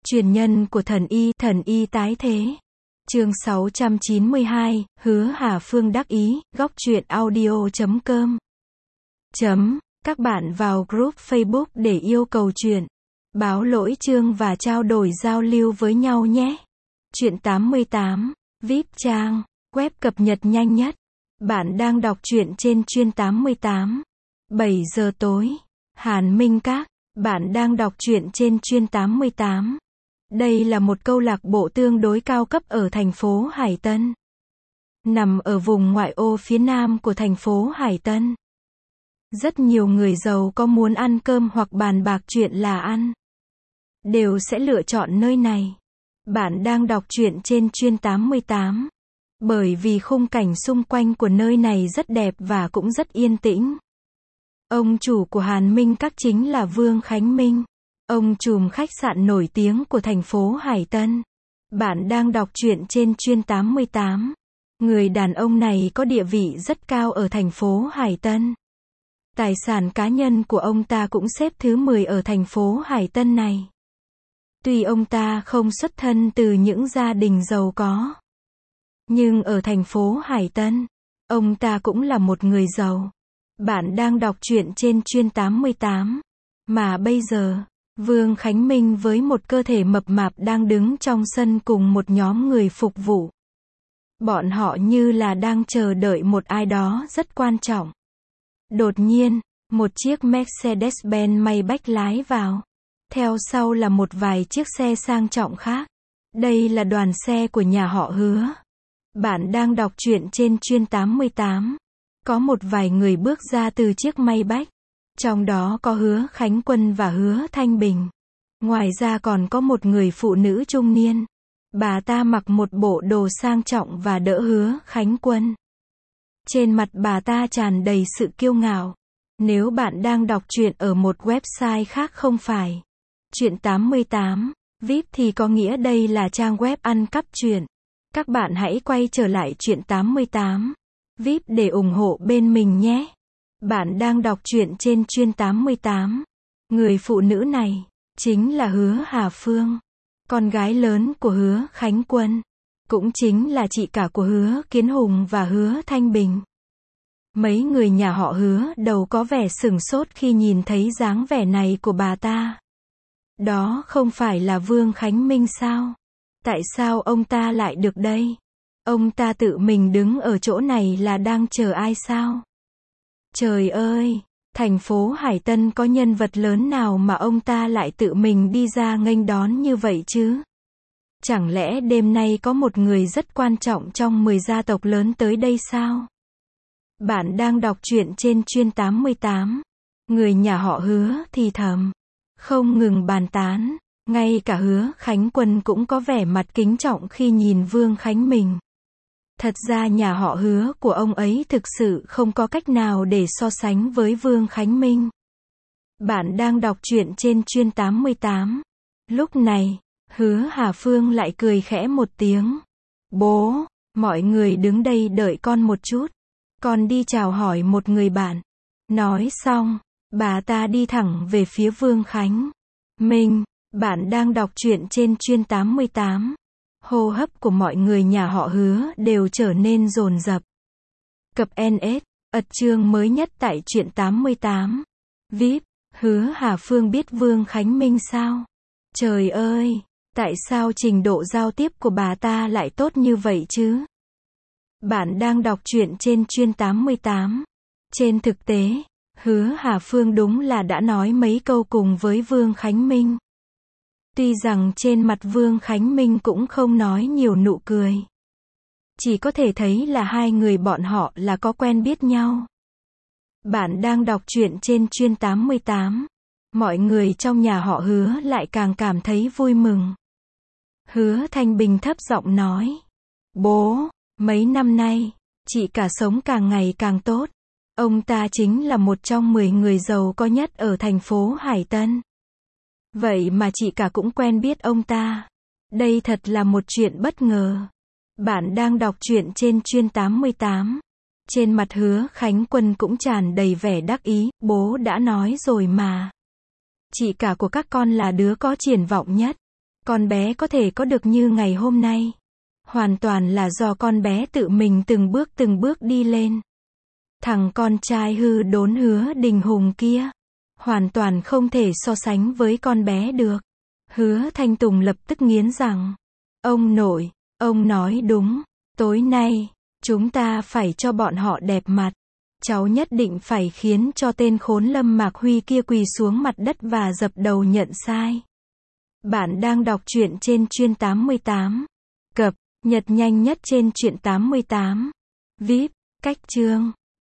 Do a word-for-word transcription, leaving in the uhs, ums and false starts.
Truyền nhân của thần y, thần y tái thế. Chương sáu trăm chín mươi hai, Hứa Hà Phương đắc ý, góc truyện audio chấm com. Chấm, các bạn vào group Facebook để yêu cầu truyện, báo lỗi chương và trao đổi giao lưu với nhau nhé. Truyện tám mươi tám, vê i pê trang, web cập nhật nhanh nhất. Bạn đang đọc truyện trên chuyên tám mươi tám. bảy giờ tối, Hàn Minh Các. Bạn đang đọc truyện trên chuyên tám mươi tám. Đây là một câu lạc bộ tương đối cao cấp ở thành phố Hải Tân. Nằm ở vùng ngoại ô phía nam của thành phố Hải Tân. Rất nhiều người giàu có muốn ăn cơm hoặc bàn bạc chuyện là ăn, đều sẽ lựa chọn nơi này. Bạn đang đọc truyện trên chuyên tám mươi tám. Bởi vì khung cảnh xung quanh của nơi này rất đẹp và cũng rất yên tĩnh. Ông chủ của Hàn Minh Các chính là Vương Khánh Minh, ông trùm khách sạn nổi tiếng của thành phố Hải Tân. Bạn đang đọc truyện trên chuyên tám mươi tám. Người đàn ông này có địa vị rất cao ở thành phố Hải Tân. Tài sản cá nhân của ông ta cũng xếp thứ mười ở thành phố Hải Tân này. Tuy ông ta không xuất thân từ những gia đình giàu có, nhưng ở thành phố Hải Tân, ông ta cũng là một người giàu. Bạn đang đọc truyện trên chuyên tám mươi tám. Mà bây giờ, Vương Khánh Minh với một cơ thể mập mạp đang đứng trong sân cùng một nhóm người phục vụ. Bọn họ như là đang chờ đợi một ai đó rất quan trọng. Đột nhiên, một chiếc Mercedes-Benz Maybach lái vào. Theo sau là một vài chiếc xe sang trọng khác. Đây là đoàn xe của nhà họ Hứa. Bạn đang đọc truyện trên chuyên tám mươi tám. Có một vài người bước ra từ chiếc Maybach. Trong đó có Hứa Khánh Quân và Hứa Thanh Bình. Ngoài ra còn có một người phụ nữ trung niên. Bà ta mặc một bộ đồ sang trọng và đỡ Hứa Khánh Quân. Trên mặt bà ta tràn đầy sự kiêu ngạo. Nếu bạn đang đọc truyện ở một website khác không phải Truyện tám mươi tám, vê i pê thì có nghĩa đây là trang web ăn cắp truyện. Các bạn hãy quay trở lại Truyện tám mươi tám, vê i pê để ủng hộ bên mình nhé. Bạn đang đọc truyện trên chuyên tám mươi tám. Người phụ nữ này chính là Hứa Hà Phương, con gái lớn của Hứa Khánh Quân, cũng chính là chị cả của Hứa Kiến Hùng và Hứa Thanh Bình. Mấy người nhà họ Hứa đầu có vẻ sửng sốt khi nhìn thấy dáng vẻ này của bà ta. Đó không phải là Vương Khánh Minh sao? Tại sao ông ta lại được đây? Ông ta tự mình đứng ở chỗ này là đang chờ ai sao? Trời ơi, thành phố Hải Tân có nhân vật lớn nào mà ông ta lại tự mình đi ra nghênh đón như vậy chứ? Chẳng lẽ đêm nay có một người rất quan trọng trong mười gia tộc lớn tới đây sao? Bạn đang đọc truyện trên chuyên tám mươi tám. Người nhà họ Hứa thì thầm, không ngừng bàn tán. Ngay cả Hứa Khánh Quân cũng có vẻ mặt kính trọng khi nhìn Vương Khánh Minh. Thật ra nhà họ Hứa của ông ấy thực sự không có cách nào để so sánh với Vương Khánh Minh. Bạn đang đọc truyện trên chuyên tám mươi tám. Lúc này, Hứa Hà Phương lại cười khẽ một tiếng. Bố, mọi người đứng đây đợi con một chút. Con đi chào hỏi một người bạn. Nói xong, bà ta đi thẳng về phía Vương Khánh Minh. Bạn đang đọc truyện trên chuyên tám mươi tám. Hô hấp của mọi người nhà họ Hứa đều trở nên dồn dập. Cập en ét, ật chương mới nhất tại Truyện tám mươi tám. vê i pê, Hứa Hà Phương biết Vương Khánh Minh sao? Trời ơi, tại sao trình độ giao tiếp của bà ta lại tốt như vậy chứ? Bạn đang đọc truyện trên chuyên tám mươi tám. Trên thực tế, Hứa Hà Phương đúng là đã nói mấy câu cùng với Vương Khánh Minh. Tuy rằng trên mặt Vương Khánh Minh cũng không nói nhiều nụ cười. Chỉ có thể thấy là hai người bọn họ là có quen biết nhau. Bạn đang đọc truyện trên chuyên tám mươi tám. Mọi người trong nhà họ Hứa lại càng cảm thấy vui mừng. Hứa Thanh Bình thấp giọng nói. Bố, mấy năm nay, chị cả sống càng ngày càng tốt. Ông ta chính là một trong mười người giàu có nhất ở thành phố Hải Tân. Vậy mà chị cả cũng quen biết ông ta. Đây thật là một chuyện bất ngờ. Bạn đang đọc truyện trên chuyên tám mươi tám. Trên mặt Hứa Khánh Quân cũng tràn đầy vẻ đắc ý. Bố đã nói rồi mà. Chị cả của các con là đứa có triển vọng nhất. Con bé có thể có được như ngày hôm nay, hoàn toàn là do con bé tự mình từng bước từng bước đi lên. Thằng con trai hư đốn Hứa Đình Hùng kia, hoàn toàn không thể so sánh với con bé được. Hứa Thanh Tùng lập tức nghiến rằng, ông nội, ông nói đúng, tối nay, chúng ta phải cho bọn họ đẹp mặt. Cháu nhất định phải khiến cho tên khốn Lâm Mạc Huy kia quỳ xuống mặt đất và dập đầu nhận sai. Bạn đang đọc truyện trên chuyên tám mươi tám. Cập nhật nhanh nhất trên truyện tám mươi tám. víp, cách chương.